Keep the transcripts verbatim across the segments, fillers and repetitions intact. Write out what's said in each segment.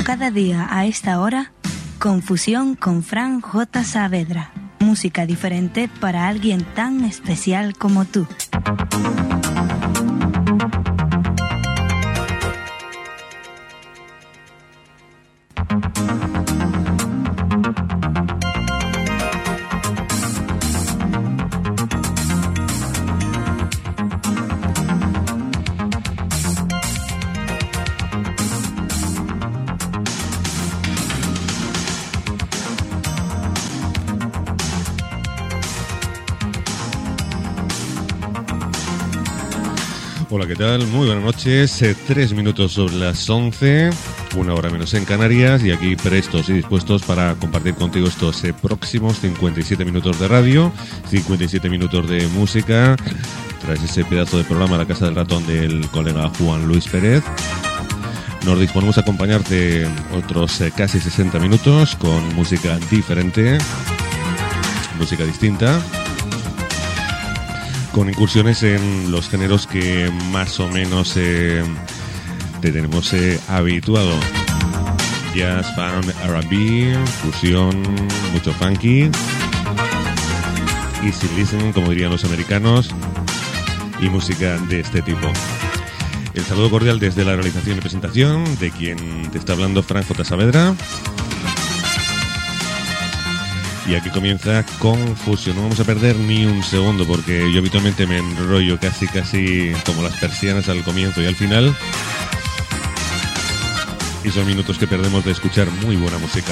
cada día a esta hora, Confusión con Fran J. Saavedra. Música diferente para alguien tan especial como tú. Hola, ¿qué tal? Muy buenas noches. Eh, tres minutos sobre las once, una hora menos en Canarias, y aquí prestos y dispuestos para compartir contigo estos eh, próximos cincuenta y siete minutos de radio, cincuenta y siete minutos de música, tras ese pedazo de programa La Casa del Ratón del colega Juan Luis Pérez. Nos disponemos a acompañarte otros eh, casi sesenta minutos con música diferente, música distinta, con incursiones en los géneros que más o menos eh, te tenemos eh, habituado. Jazz, funk, R and B, fusión, mucho funky, easy listening, como dirían los americanos, y música de este tipo. El saludo cordial desde la realización y presentación de quien te está hablando, Fran J. Saavedra. Y aquí comienza Confusión. No vamos a perder ni un segundo porque yo habitualmente me enrollo casi casi como las persianas al comienzo y al final. Y son minutos que perdemos de escuchar muy buena música.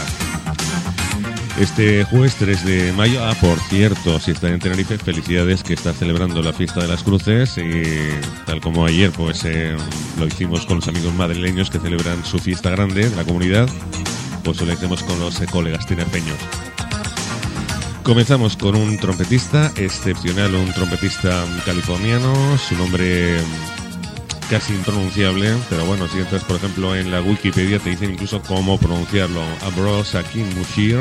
Este jueves tres de mayo, ah, por cierto, si está en Tenerife, felicidades, que está celebrando la Fiesta de las Cruces. Y tal como ayer, pues eh, lo hicimos con los amigos madrileños que celebran su fiesta grande de la comunidad, pues lo hicimos con los eh, colegas tinerfeños. Comenzamos con un trompetista excepcional, un trompetista californiano, su nombre casi impronunciable, pero bueno, si entras por ejemplo en la Wikipedia te dicen incluso cómo pronunciarlo. Ambrose Akin-Mushir,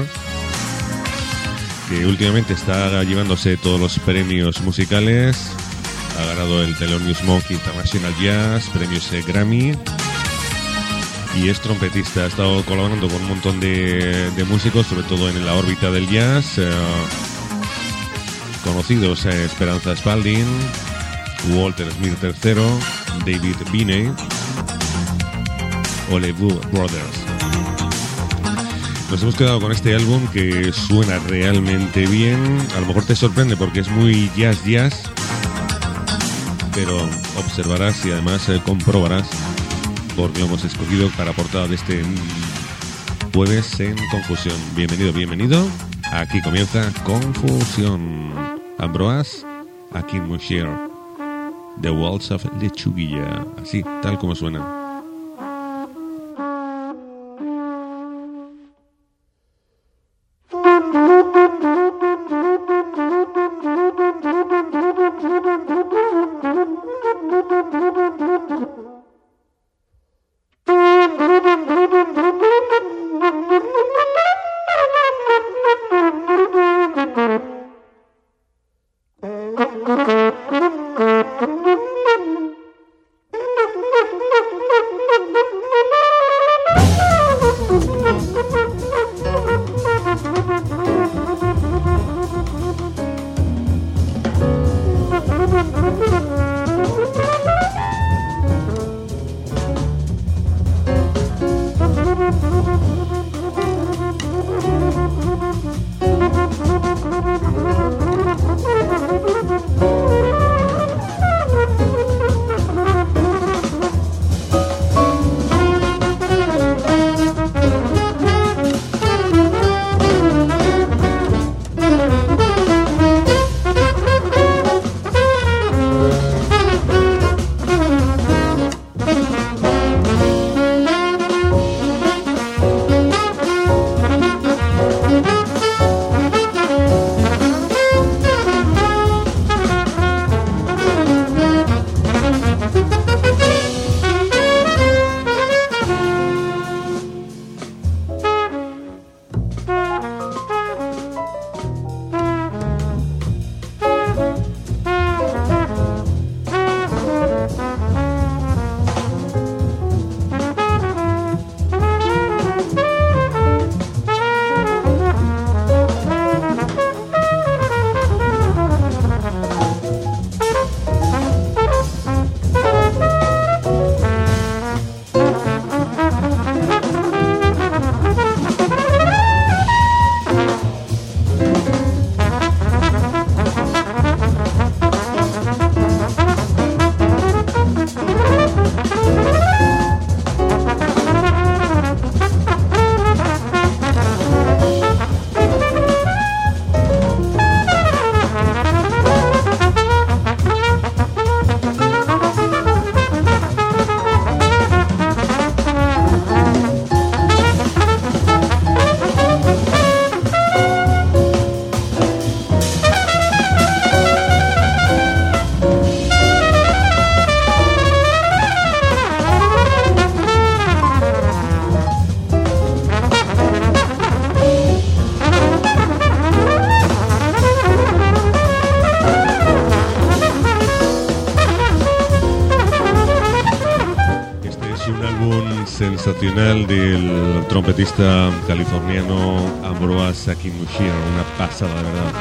que últimamente está llevándose todos los premios musicales, ha ganado el Thelonious Monk International Jazz, premios Grammy, y es trompetista. Ha estado colaborando con un montón de, de músicos, sobre todo en la órbita del jazz, eh, conocidos eh, Esperanza Spalding, Walter Smith tercero, David Binney o Les Brothers. Nos hemos quedado con este álbum que suena realmente bien. A lo mejor te sorprende porque es muy jazz jazz, pero observarás y además eh, comprobarás porque lo hemos escogido para portada de este jueves en Confusión. Bienvenido, bienvenido. Aquí comienza Confusión. Ambrose Akin-Mushir, The Waltz of Lechuguilla. Así, tal como suena. Oh, sensacional del trompetista californiano Ambroise Akinmusire, una pasada, de verdad.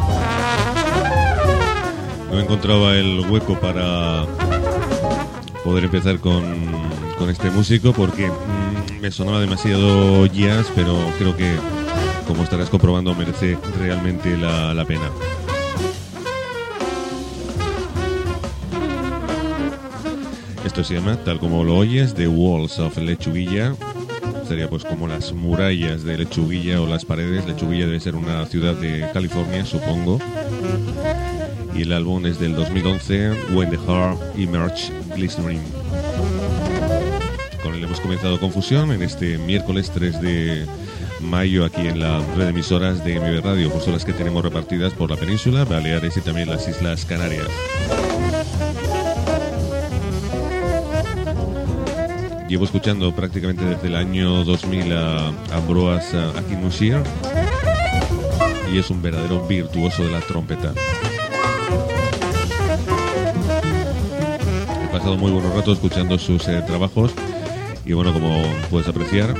No encontraba el hueco para poder empezar con, con este músico porque mmm, me sonaba demasiado jazz, pero creo que, como estarás comprobando, merece realmente la, la pena. Esto se llama, tal como lo oyes, The Walls of Lechuguilla. Sería pues como las murallas de Lechuguilla o las paredes. Lechuguilla debe ser una ciudad de California, supongo. Y el álbum es del dos mil once, When the Heart Emerged Glistening. Con él hemos comenzado Confusión en este miércoles tres de mayo aquí en la red de emisoras de M B Radio, justo las que tenemos repartidas por la península, Baleares y también las Islas Canarias. Llevo escuchando prácticamente desde el año dos mil a Ambroise Akinmusire y es un verdadero virtuoso de la trompeta. He pasado muy buenos ratos escuchando sus eh, trabajos y bueno, como puedes apreciar,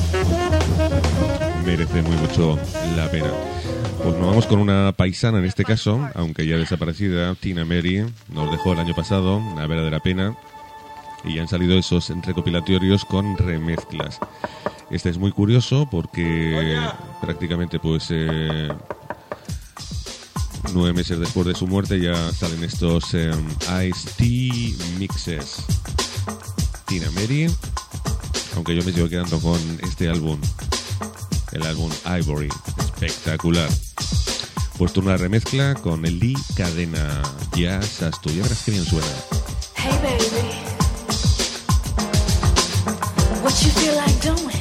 merece muy mucho la pena. Pues nos vamos con una paisana en este caso, aunque ya desaparecida, Tina Mary, nos dejó el año pasado, una verdadera pena. Y han salido esos recopilatorios con remezclas. Este es muy curioso porque prácticamente pues eh, nueve meses después de su muerte ya salen estos eh, Ice-T mixes. Tina Mary, aunque yo me sigo quedando con este álbum, el álbum Ivory, espectacular. Puesto una remezcla con el Lee Cadena. Ya estás tú, ya verás que bien suena. Hey baby, what you feel like doing?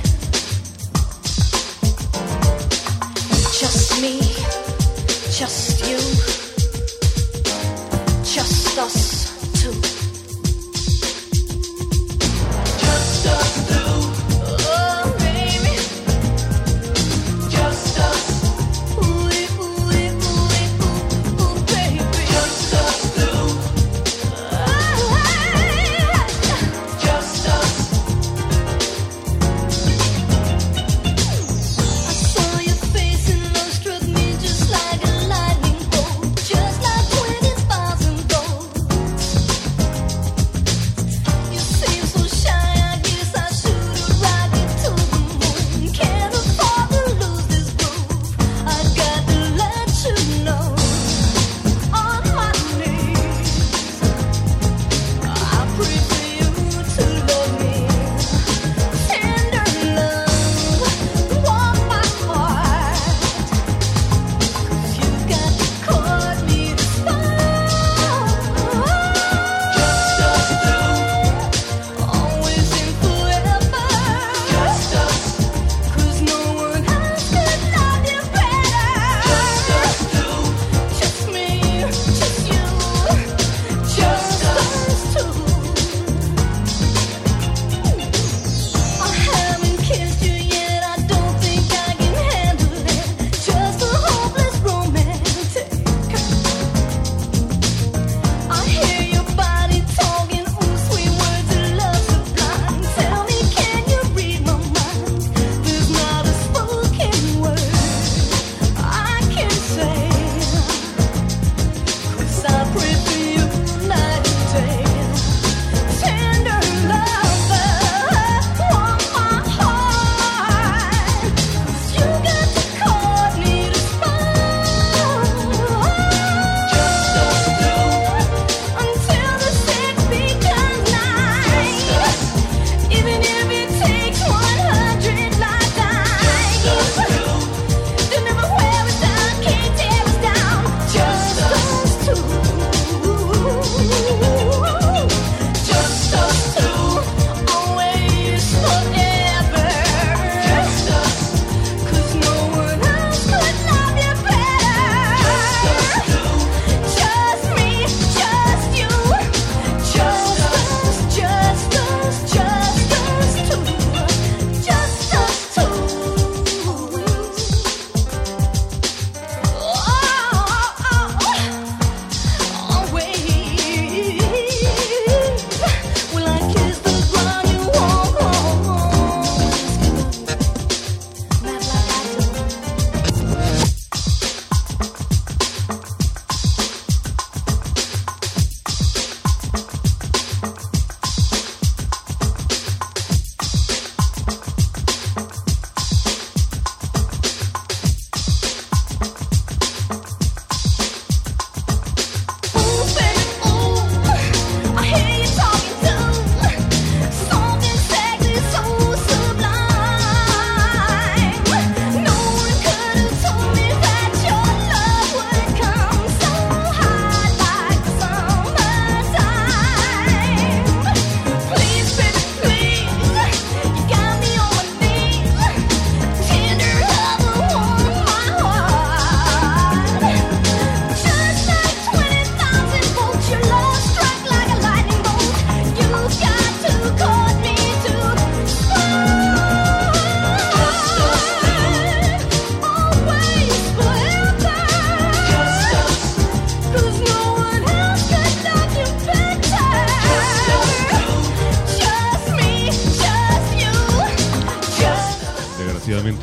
Just me, just you, just us two. Just us two. Oh baby, just us. Ooh, ooh, ooh, ooh, ooh, baby, just us two. Just us. I saw your face and love struck me just like a lightning bolt.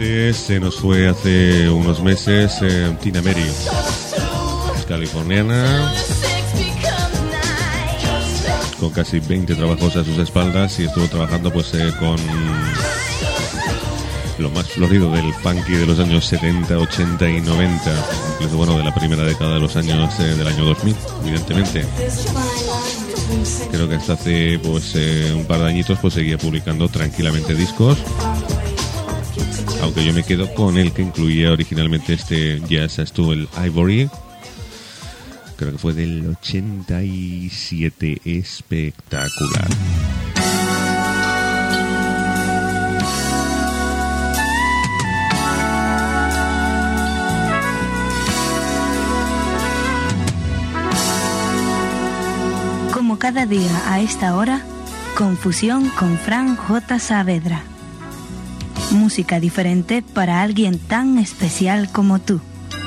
Antes se nos fue hace unos meses eh, Tina Mary, californiana, con casi veinte trabajos a sus espaldas, y estuvo trabajando pues eh, con lo más florido del funky de los años setenta, ochenta y noventa, incluso bueno, de la primera década de los años eh, del año dos mil, evidentemente. Creo que hasta hace pues eh, un par de añitos pues seguía publicando tranquilamente discos, aunque yo me quedo con el que incluía originalmente este Jazz as to el Ivory. Creo que fue del ochenta y siete, espectacular. Como cada día a esta hora, Confusión con Fran J. Saavedra. Música diferente para alguien tan especial como tú.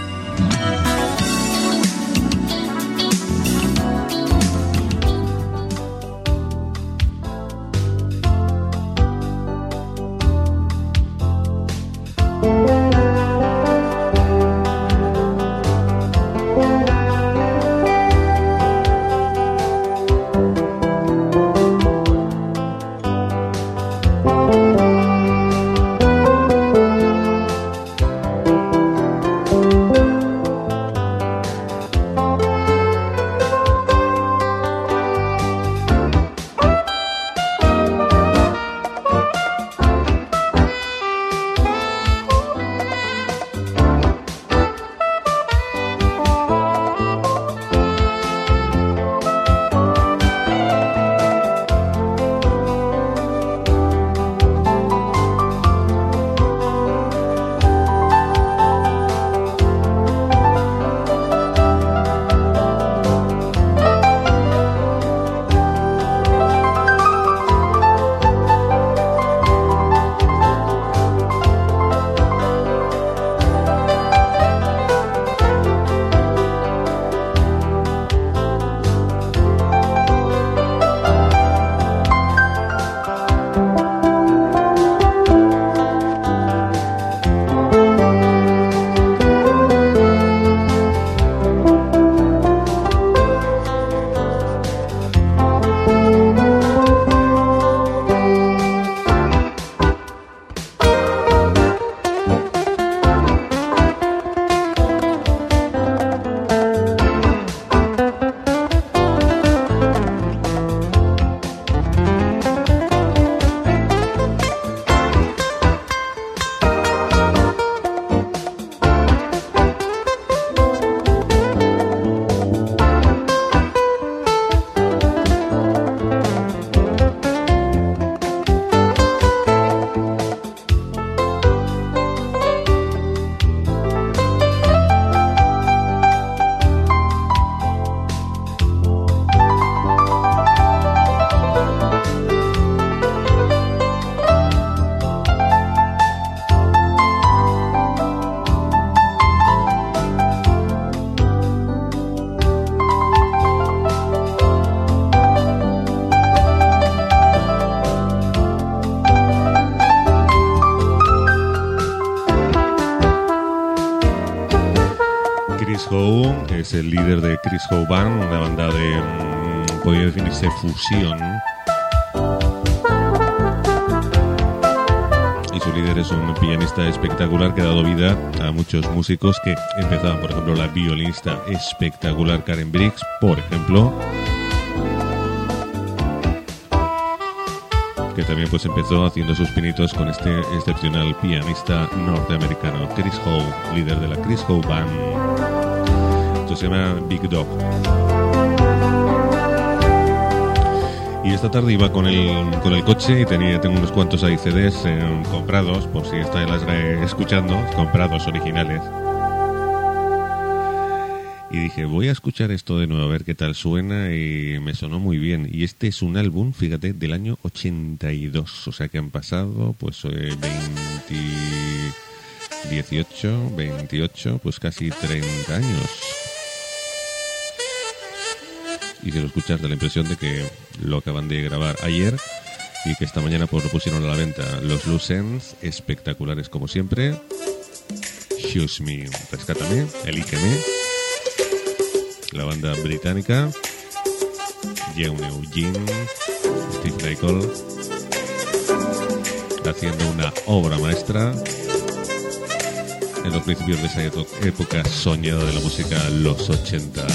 Es el líder de Chris Howe Band, una banda de, mmm, podría definirse fusión. Y su líder es un pianista espectacular que ha dado vida a muchos músicos que empezaban, por ejemplo, la violinista espectacular Karen Briggs, por ejemplo, que también pues empezó haciendo sus pinitos con este excepcional pianista norteamericano, Chris Howe, líder de la Chris Howe Band. Esto se llama Big Dog. Y esta tarde iba con el, con el coche y tenía, tengo unos cuantos ahí C Ds eh, comprados, por si estáis las eh, escuchando, comprados originales. Y dije, voy a escuchar esto de nuevo, a ver qué tal suena, y me sonó muy bien. Y este es un álbum, fíjate, del año ochenta y dos, o sea que han pasado pues eh, veinte, dieciocho, veintiocho, pues casi treinta años. Y si lo escuchas da la impresión de que lo acaban de grabar ayer y que esta mañana pues lo pusieron a la venta. Los Loose Ends, espectaculares como siempre. Choose Me, Rescátame, Elígeme, la banda británica, Jeune Eugene, Steve Nicol, haciendo una obra maestra en los principios de esa época soñada de la música, los ochenta.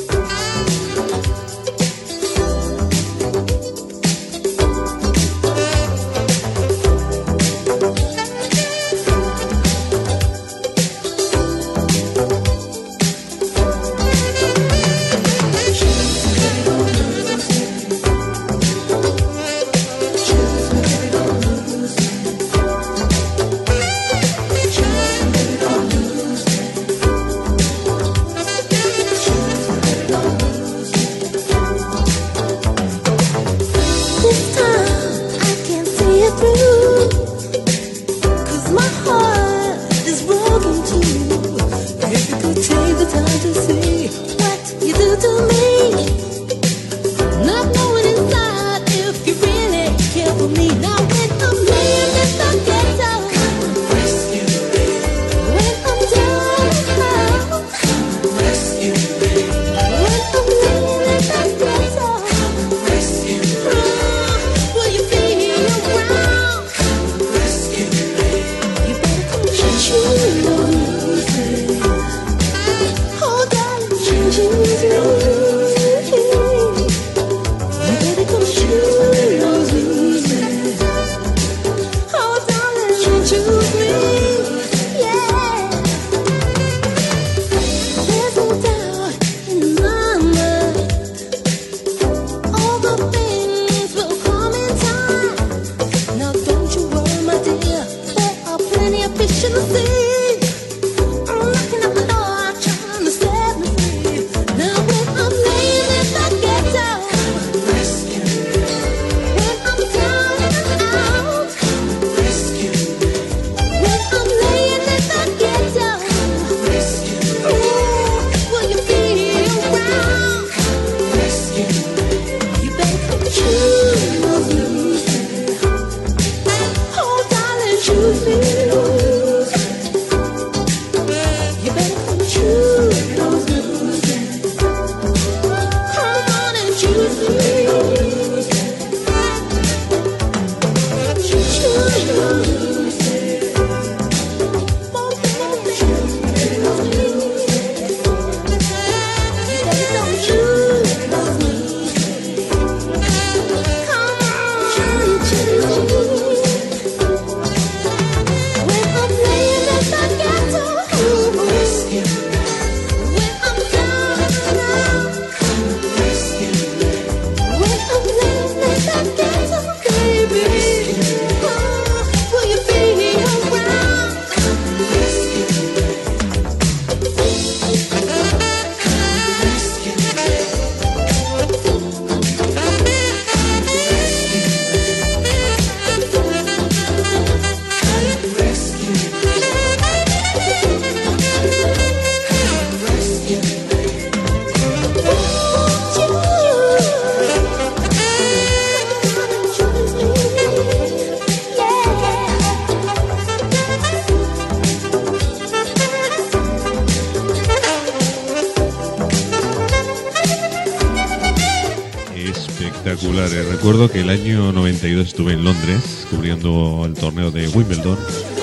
Recuerdo que el año noventa y dos estuve en Londres cubriendo el torneo de Wimbledon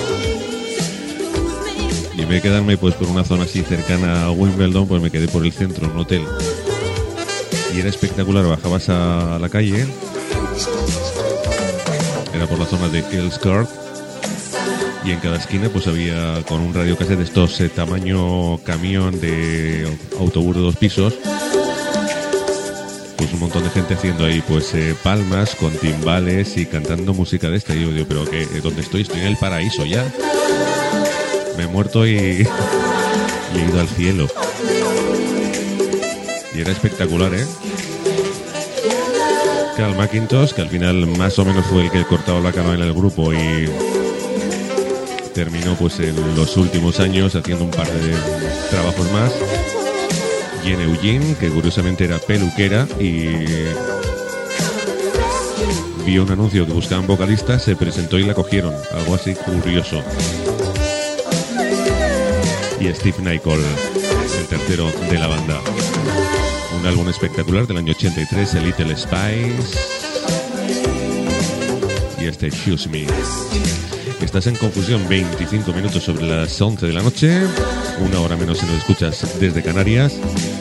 y en vez de quedarme pues por una zona así cercana a Wimbledon, pues me quedé por el centro, en un hotel, y era espectacular. Bajabas a la calle, era por la zona de Earls Court, y en cada esquina pues había con un radiocassette de estos eh, tamaño camión de autobús de dos pisos, pues un montón de gente haciendo ahí pues eh, palmas con timbales y cantando música de esta. Y yo digo, pero que ¿dónde estoy? Estoy en el paraíso ya. Me he muerto y, y he ido al cielo. Y era espectacular, ¿eh? Carl McIntosh, que al final más o menos fue el que cortaba la canoa en el grupo y terminó pues en los últimos años haciendo un par de trabajos más. Jeune Eugene, que curiosamente era peluquera y vio un anuncio que buscaban vocalistas, se presentó y la cogieron. Algo así curioso. Y Steve Nicol, el tercero de la banda. Un álbum espectacular del año ochenta y tres, el Little Spice. Y este Choose Me. Estás en Confusión, veinticinco minutos sobre las once de la noche. Una hora menos si nos escuchas desde Canarias.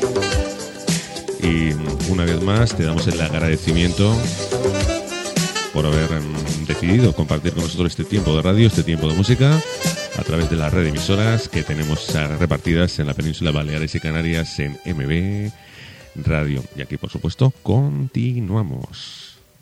Y una vez más te damos el agradecimiento por haber um, decidido compartir con nosotros este tiempo de radio, este tiempo de música, a través de la red de emisoras que tenemos uh, repartidas en la península Baleares y Canarias en M B Radio. Y aquí, por supuesto, continuamos.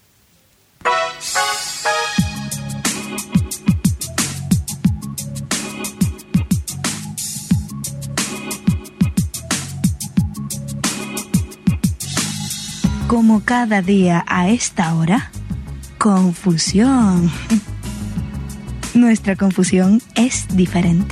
Como cada día a esta hora, confusión. Nuestra confusión es diferente.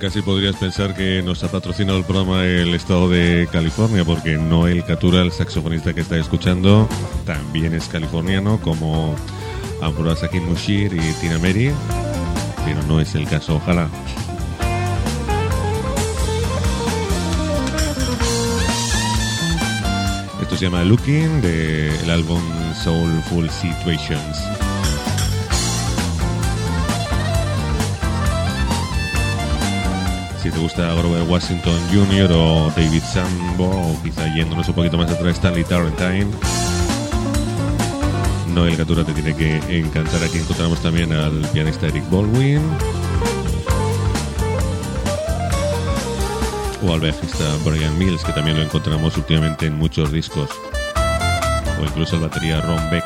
casi podrías pensar que nos ha patrocinado el programa el estado de California, porque Noel Catura, el saxofonista que está escuchando, también es californiano, como Ambroise Hakim Mushir y Tina Mary, pero no es el caso, ojalá. Esto se llama Looking, del álbum Soulful Situations. Si te gusta Grover Washington junior o David Sambo, o quizá yéndonos un poquito más atrás, Stanley Tarrantine, Noel Catura te tiene que encantar. Aquí encontramos también al pianista Eric Baldwin o al bajista Brian Mills, que también lo encontramos últimamente en muchos discos, o incluso el batería Ron Beck.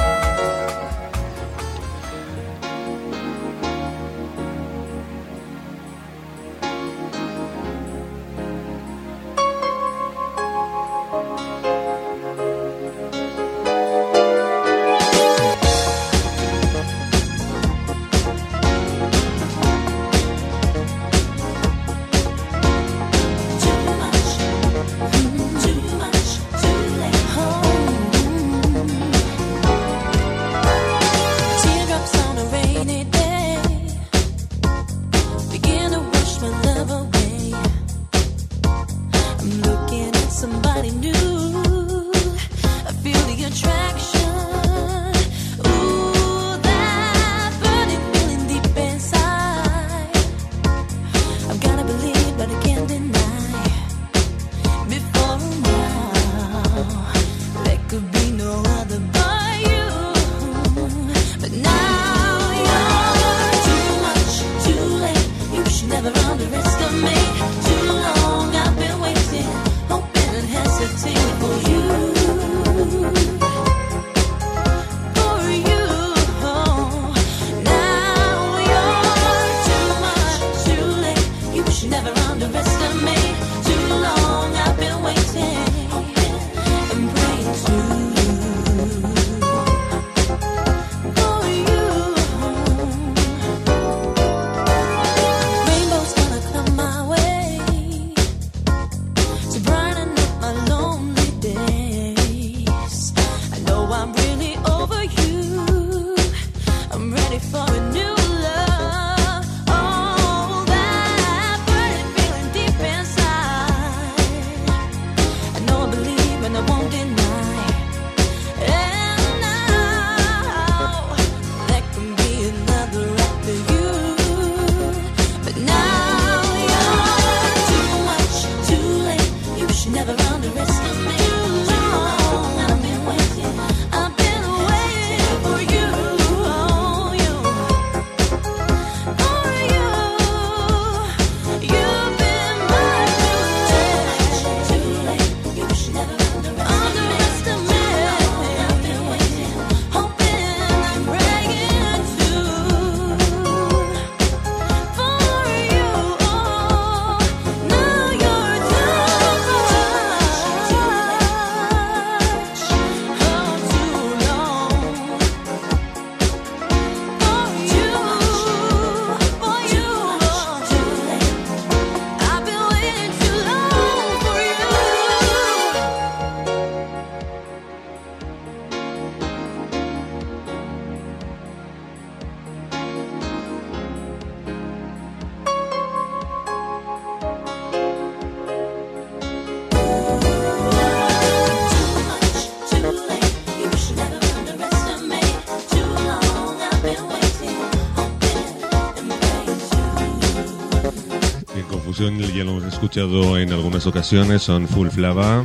Ya lo hemos escuchado en algunas ocasiones, son Full Flava.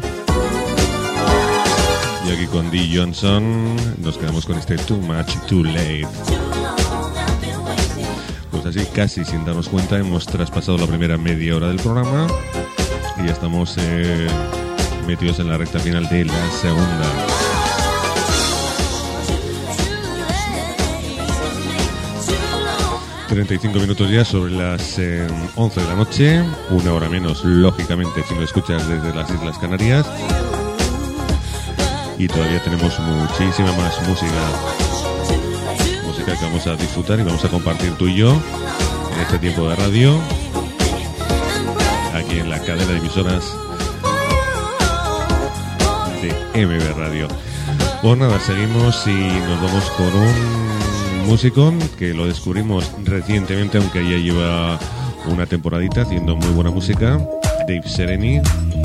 Y aquí con Dee Johnson nos quedamos con este Too Much Too Late. Pues así, casi sin darnos cuenta, hemos traspasado la primera media hora del programa y ya estamos eh, metidos en la recta final de la segunda. treinta y cinco minutos ya sobre las eh, once de la noche, una hora menos, lógicamente, si lo escuchas desde las Islas Canarias. Y todavía tenemos muchísima más música. Música que vamos a disfrutar y vamos a compartir tú y yo en este tiempo de radio. aquí en la cadena de emisoras de M B Radio. Pues nada, seguimos y nos vamos con un músico que lo descubrimos recientemente, aunque ya lleva una temporadita haciendo muy buena música, Dave Sereny.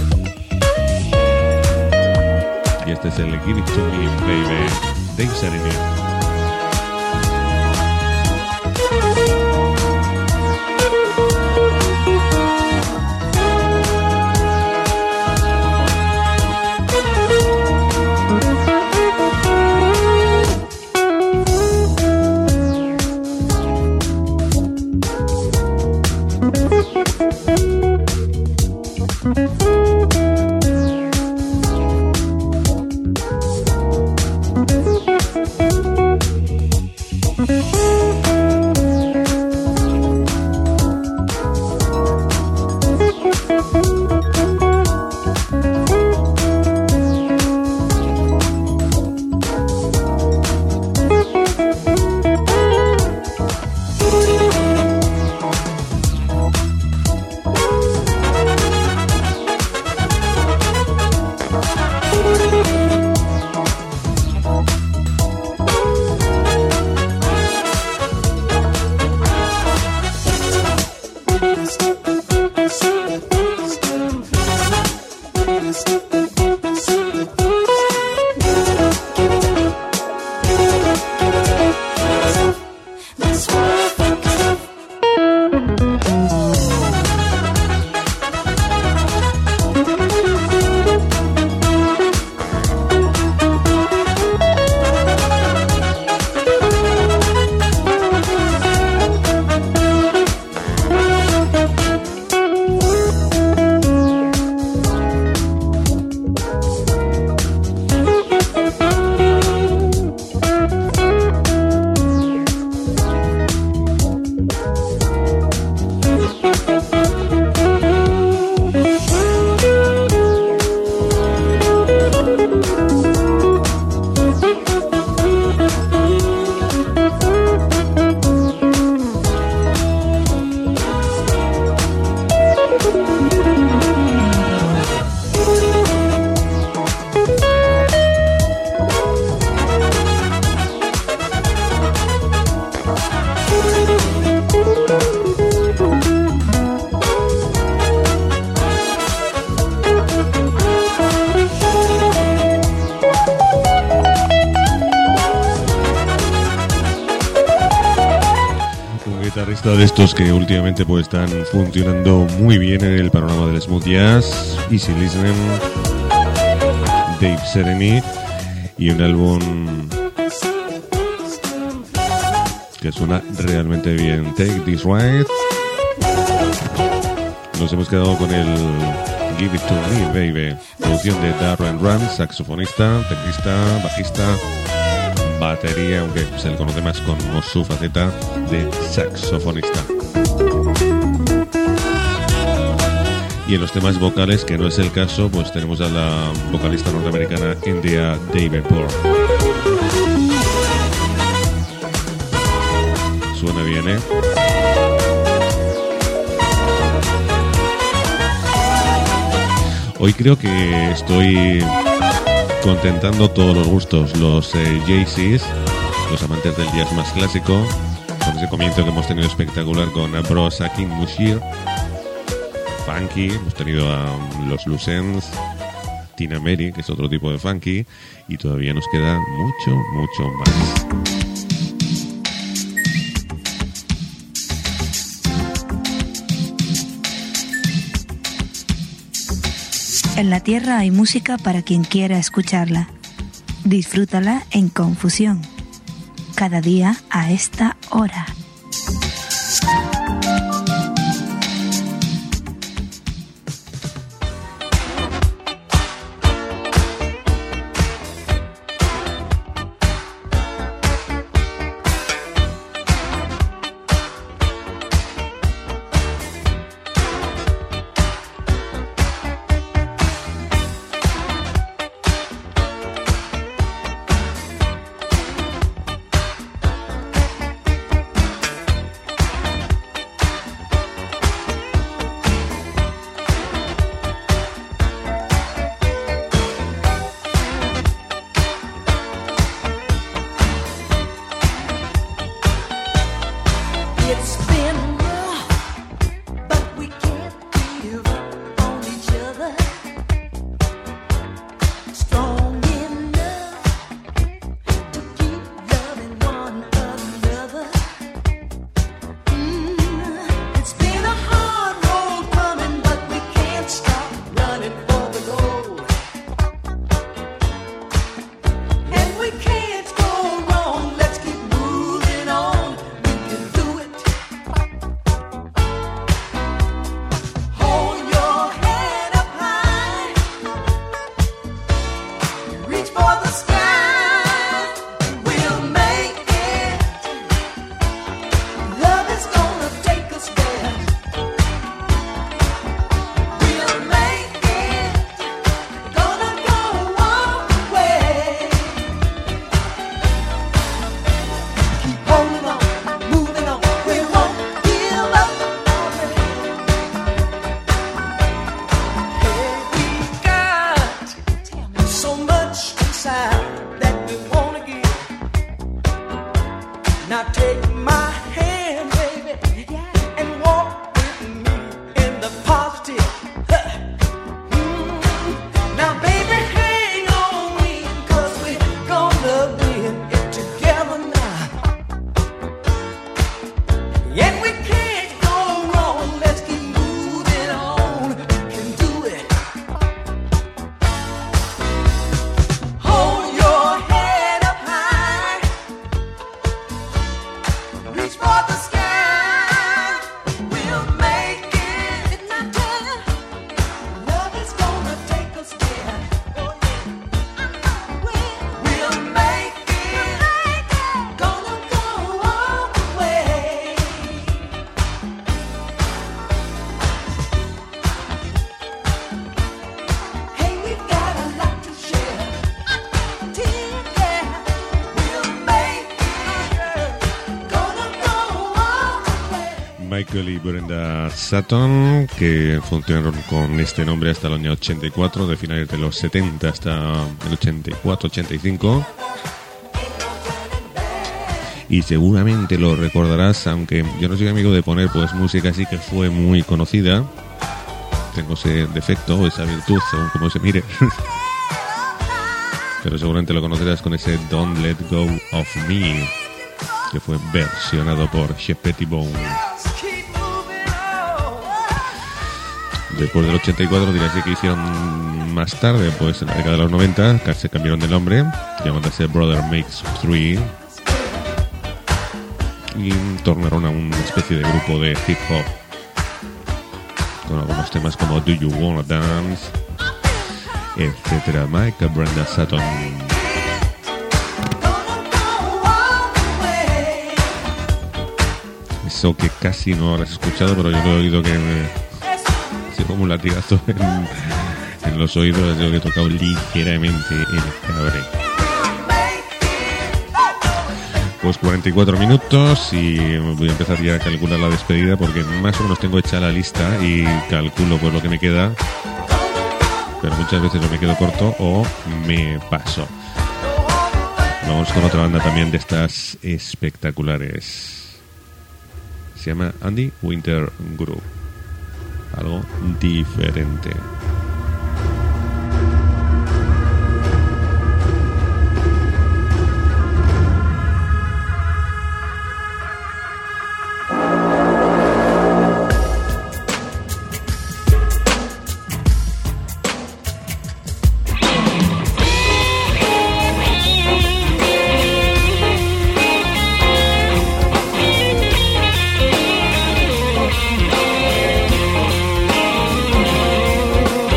Y este es el Give It To Me, Baby, Dave Sereny. De estos que últimamente pues están funcionando muy bien en el panorama del smooth jazz, Easy Listening, Dave Sereny, y un álbum que suena realmente bien, Take This Ride. Nos hemos quedado con el Give It To Me, Baby, producción de Darren Rand, saxofonista, teclista, bajista, batería, aunque se le conoce más como su faceta de saxofonista. Y en los temas vocales, que no es el caso, pues tenemos a la vocalista norteamericana India Davenport. Suena bien, ¿eh? Hoy creo que estoy contentando todos los gustos, los eh, Jay-Z's, los amantes del jazz más clásico, con ese comienzo que hemos tenido espectacular con Bros Akin Mushir, funky, hemos tenido a um, los Lucens, Tina Mary, que es otro tipo de funky, y todavía nos queda mucho, mucho más. En la Tierra hay música para quien quiera escucharla. Disfrútala en Confusión. Cada día a esta hora. Now take my hand, baby, and walk with me in the positive. Huh. Mm. Now, baby, hang on me, 'cause we're gonna win it together now. And we can't go wrong, let's keep moving on. We can do it. Hold your head up high, reach for the sky. We'll make it. Didn't I tell you? Love is gonna take us there. Oh, yeah. We'll make it. Gonna go all the way. Hey, we've got a lot to share. Yeah. We'll make it. Gonna go all the way. Michael y Brenda Sutton, que funcionaron con este nombre hasta el año ochenta y cuatro, de finales de los setenta hasta el ochenta y cuatro ochenta y cinco. Y seguramente lo recordarás, aunque yo no soy amigo de poner pues música así que fue muy conocida. Tengo ese defecto o esa virtud, según como se mire. Pero seguramente lo conocerás con ese Don't Let Go of Me, que fue versionado por Shep Pettibone. Just keep moving on. Después del ochenta y cuatro dirás que hicieron más tarde, pues en la década de los noventa, que se cambiaron de nombre, llamándose Brother Makes Three, y tornaron a una especie de grupo de hip hop, con algunos temas como Do You Wanna Dance, etcétera. Mike, Brenda Sutton. Gonna go all the way. Eso que casi no habrás escuchado, pero yo lo he oído que me... así como un latigazo en, en los oídos, yo que he tocado ligeramente el cabre. Pues cuarenta y cuatro minutos y voy a empezar ya a calcular la despedida, porque más o menos tengo hecha la lista y calculo pues lo que me queda, pero muchas veces o me quedo corto o me paso. Vamos con otra banda también de estas espectaculares. Se llama Andy Winter Group. Algo diferente. Thank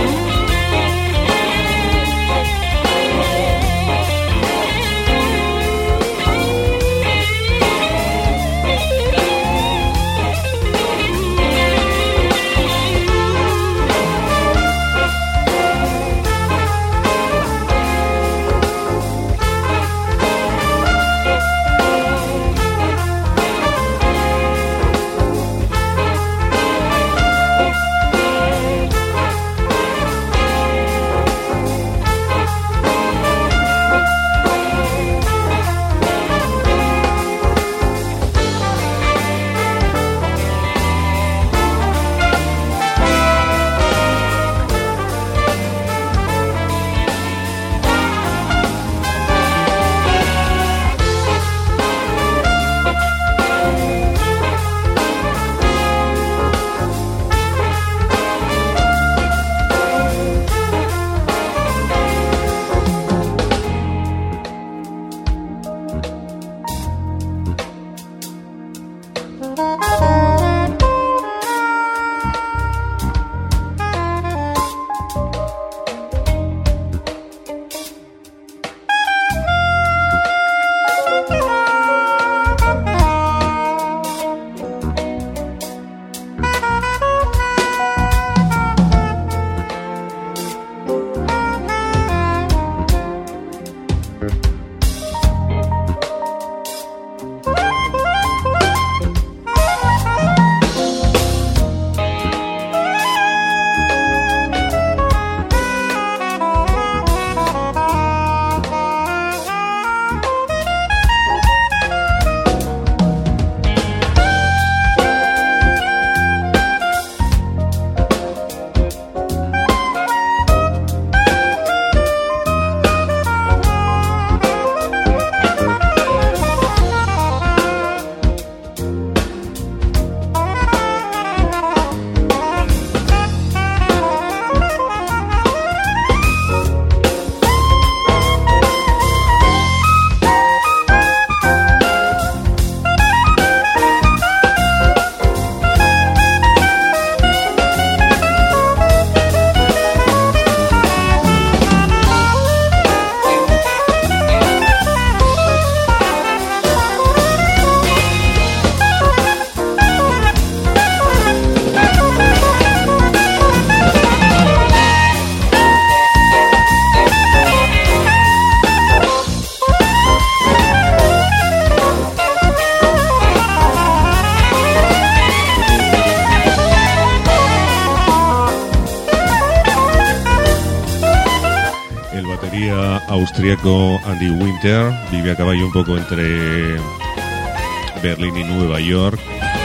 austríaco Andy Winter vive a caballo un poco entre Berlín y Nueva York.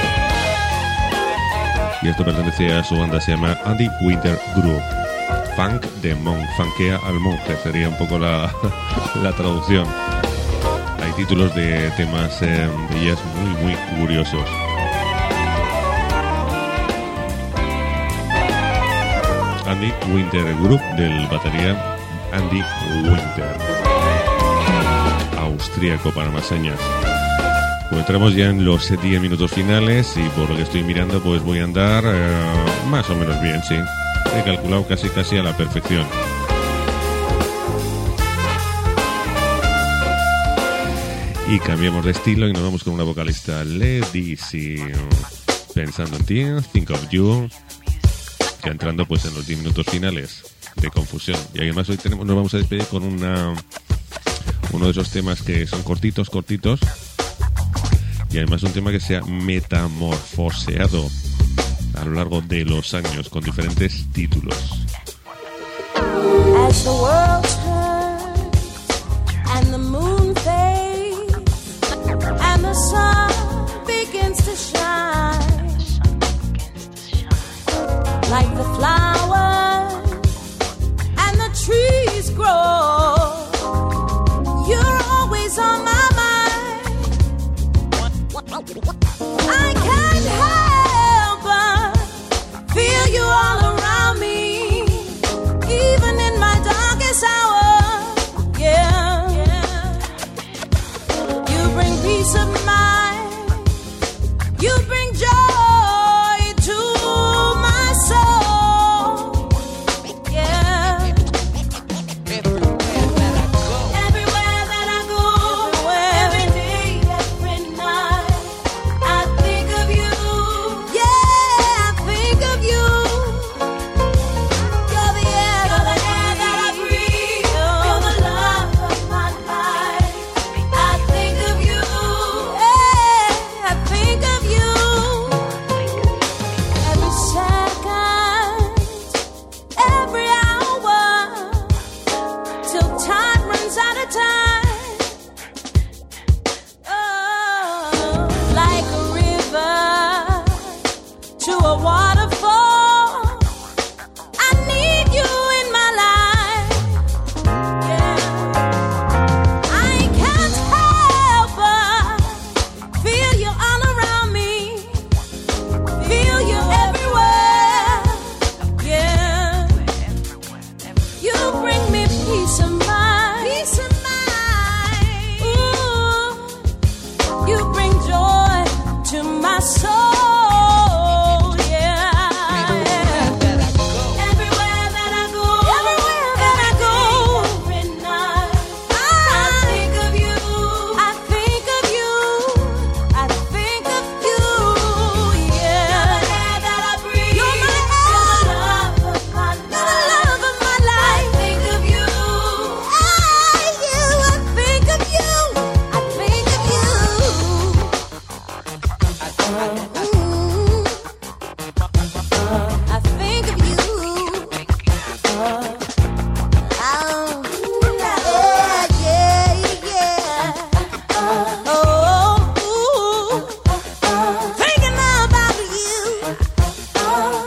Y esto pertenece a su banda, se llama Andy Winter Group. Funk de monk, funkea al monje, sería un poco la, la traducción. Hay títulos de temas eh, de jazz muy, muy curiosos. Andy Winter Group, del batería Andy Winter, austríaco para más señas. Pues entramos ya en los diez minutos finales y por lo que estoy mirando pues voy a andar eh, más o menos bien, sí. He calculado casi casi a la perfección. Y cambiamos de estilo y nos vamos con una vocalista, Lady C. Pensando en ti, Think of You. Ya entrando pues en los diez minutos finales de Confusión. Y además hoy tenemos, nos vamos a despedir con una uno de esos temas que son cortitos, cortitos. Y además un tema que se ha metamorfoseado a lo largo de los años con diferentes títulos. As the world turns and the moon fades and the sun begins to shine like the flowers and the trees grow, you're always on my mind. I can't help but feel you all around me, even in my darkest hour. Yeah, yeah. You bring peace of mind, you bring joy to my soul. Yeah. Everywhere that I go, every day, every night, I think of you. Yeah, I think of you. You're the air, you're the air that I breathe. You're the love of my life. I think of you. Yeah, I think of you. Every second, every hour, till time runs out of time. Oh, like a river to a waterfall, I need you in my life. Yeah, I can't help but feel you all around me, feel you everywhere. Yeah, you bring me peace of mind, peace of mind. Ooh, you bring joy to my soul. Yeah, everywhere that I go, everywhere that I go, every night, I think of you. I think of you. I think of you. Yeah, you're the air that I breathe. You're my air. You're the love of my life. You're the love of my life. I think of you. I you. I think of you. I think of you. Ooh. I think of you. Oh, yeah, yeah, yeah. Oh, ooh. Thinking about you. Oh,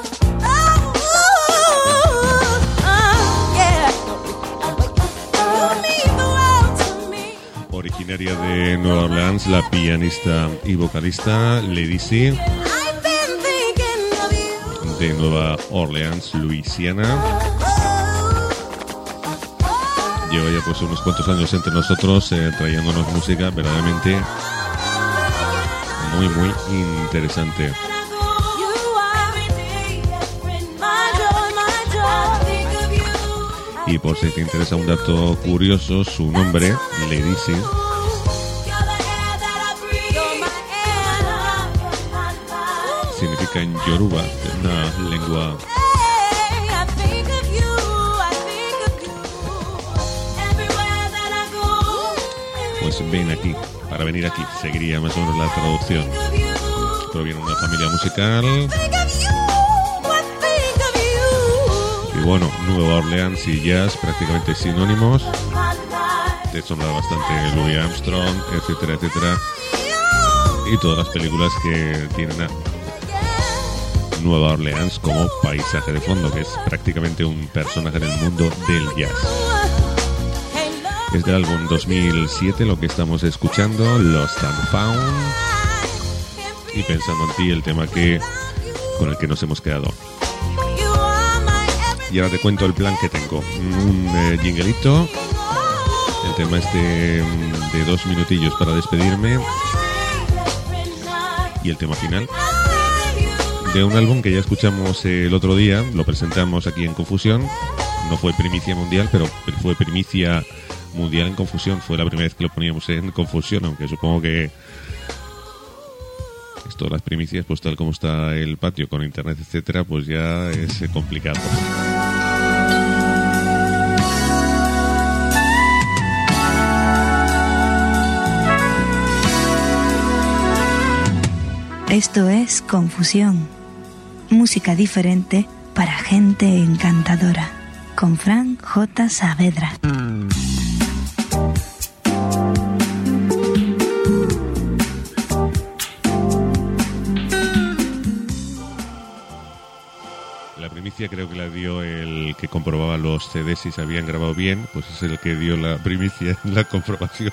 ooh. Oh, yeah. You mean the world to me. Originaria de Nueva Orleans, la pianista y vocalista Lady C, I've been thinking of you. de Nueva Orleans, Luisiana. Lleva ya pues unos cuantos años entre nosotros eh, trayéndonos música verdaderamente muy muy interesante. Y por si te interesa un dato curioso, su nombre, Lady C, significa en Yoruba, que es una lengua pues ven aquí, para venir aquí, seguiría más o menos la traducción. Proviene de una familia musical. Y bueno, Nueva Orleans y jazz prácticamente sinónimos. antes sonaba bastante Louis Armstrong, etcétera, etcétera. Y todas las películas que tienen a Nueva Orleans como paisaje de fondo, que es prácticamente un personaje en el mundo del jazz. Es del álbum dos mil siete lo que estamos escuchando, Lost and Found, y Pensando en ti, el tema que con el que nos hemos quedado. Y ahora te cuento el plan que tengo. Un eh, jinglito, el tema este de dos minutillos para despedirme, y el tema final de un álbum que ya escuchamos el otro día, lo presentamos aquí en Confusión. No fue primicia mundial, pero fue primicia mundial en Confusión. Fue la primera vez que lo poníamos en Confusión, aunque supongo que esto de las primicias, pues tal como está el patio con internet, etcétera, pues ya es complicado. Esto es Confusión, música diferente para gente encantadora, con Fran J. Saavedra. La primicia creo que la dio el que comprobaba los C Ds si se habían grabado bien, pues es el que dio la primicia en la comprobación.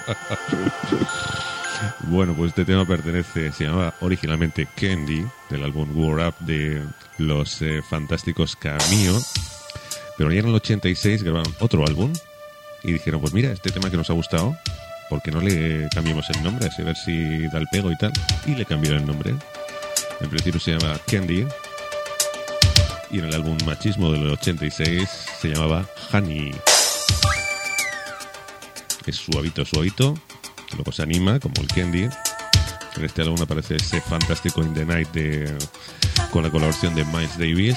Bueno, pues este tema pertenece, se llamaba originalmente Candy, del álbum War Up de los eh, fantásticos Cameo, pero ya en el ochenta y seis grabaron otro álbum y dijeron, pues mira, este tema que nos ha gustado, ¿por qué no le cambiamos el nombre? Así a ver si da el pego y tal. Y le cambiaron el nombre. En principio se llama Candy, y en el álbum Machismo del ochenta y seis se llamaba Honey. Es suavito, suavito. Luego se anima, como el Candy. En este álbum aparece ese fantástico In the Night de, con la colaboración de Miles Davis.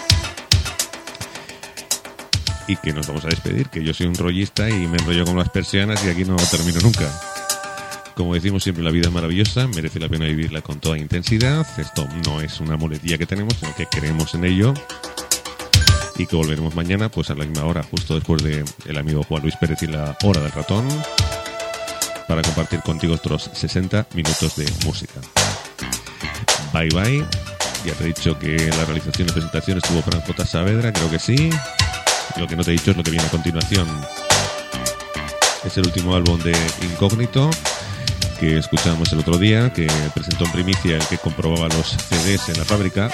Y que nos vamos a despedir, que yo soy un rollista y me enrollo con las persianas y aquí no termino nunca. Como decimos siempre, la vida es maravillosa, merece la pena vivirla con toda intensidad. Esto no es una muletilla que tenemos, sino que creemos en ello. Y que volveremos mañana, pues a la misma hora, justo después de el amigo Juan Luis Pérez y la Hora del Ratón, para compartir contigo otros sesenta minutos de música. Bye bye. Ya te he dicho que la realización de presentación estuvo Fran J. Saavedra, creo que sí. Lo que no te he dicho es lo que viene a continuación. Es el último álbum de Incógnito que escuchamos el otro día, que presentó en primicia el que comprobaba los C Ds en la fábrica.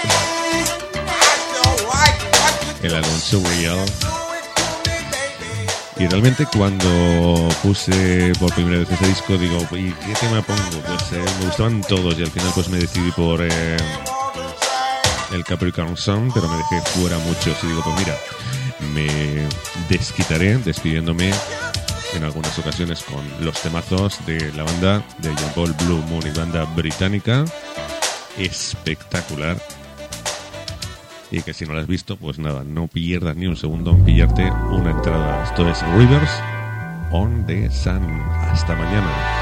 El álbum Surreal. Y realmente cuando puse por primera vez ese disco, digo, ¿y qué tema pongo? Pues eh, me gustaban todos y al final pues me decidí por eh, el Capricorn Sun, pero me dejé fuera muchos y digo, pues mira, me desquitaré despidiéndome en algunas ocasiones con los temazos de la banda de John Paul Blue Moon, y banda británica espectacular. Y que si no la has visto, pues nada, no pierdas ni un segundo en pillarte una entrada. Esto es Rivers on the Sun. Hasta mañana.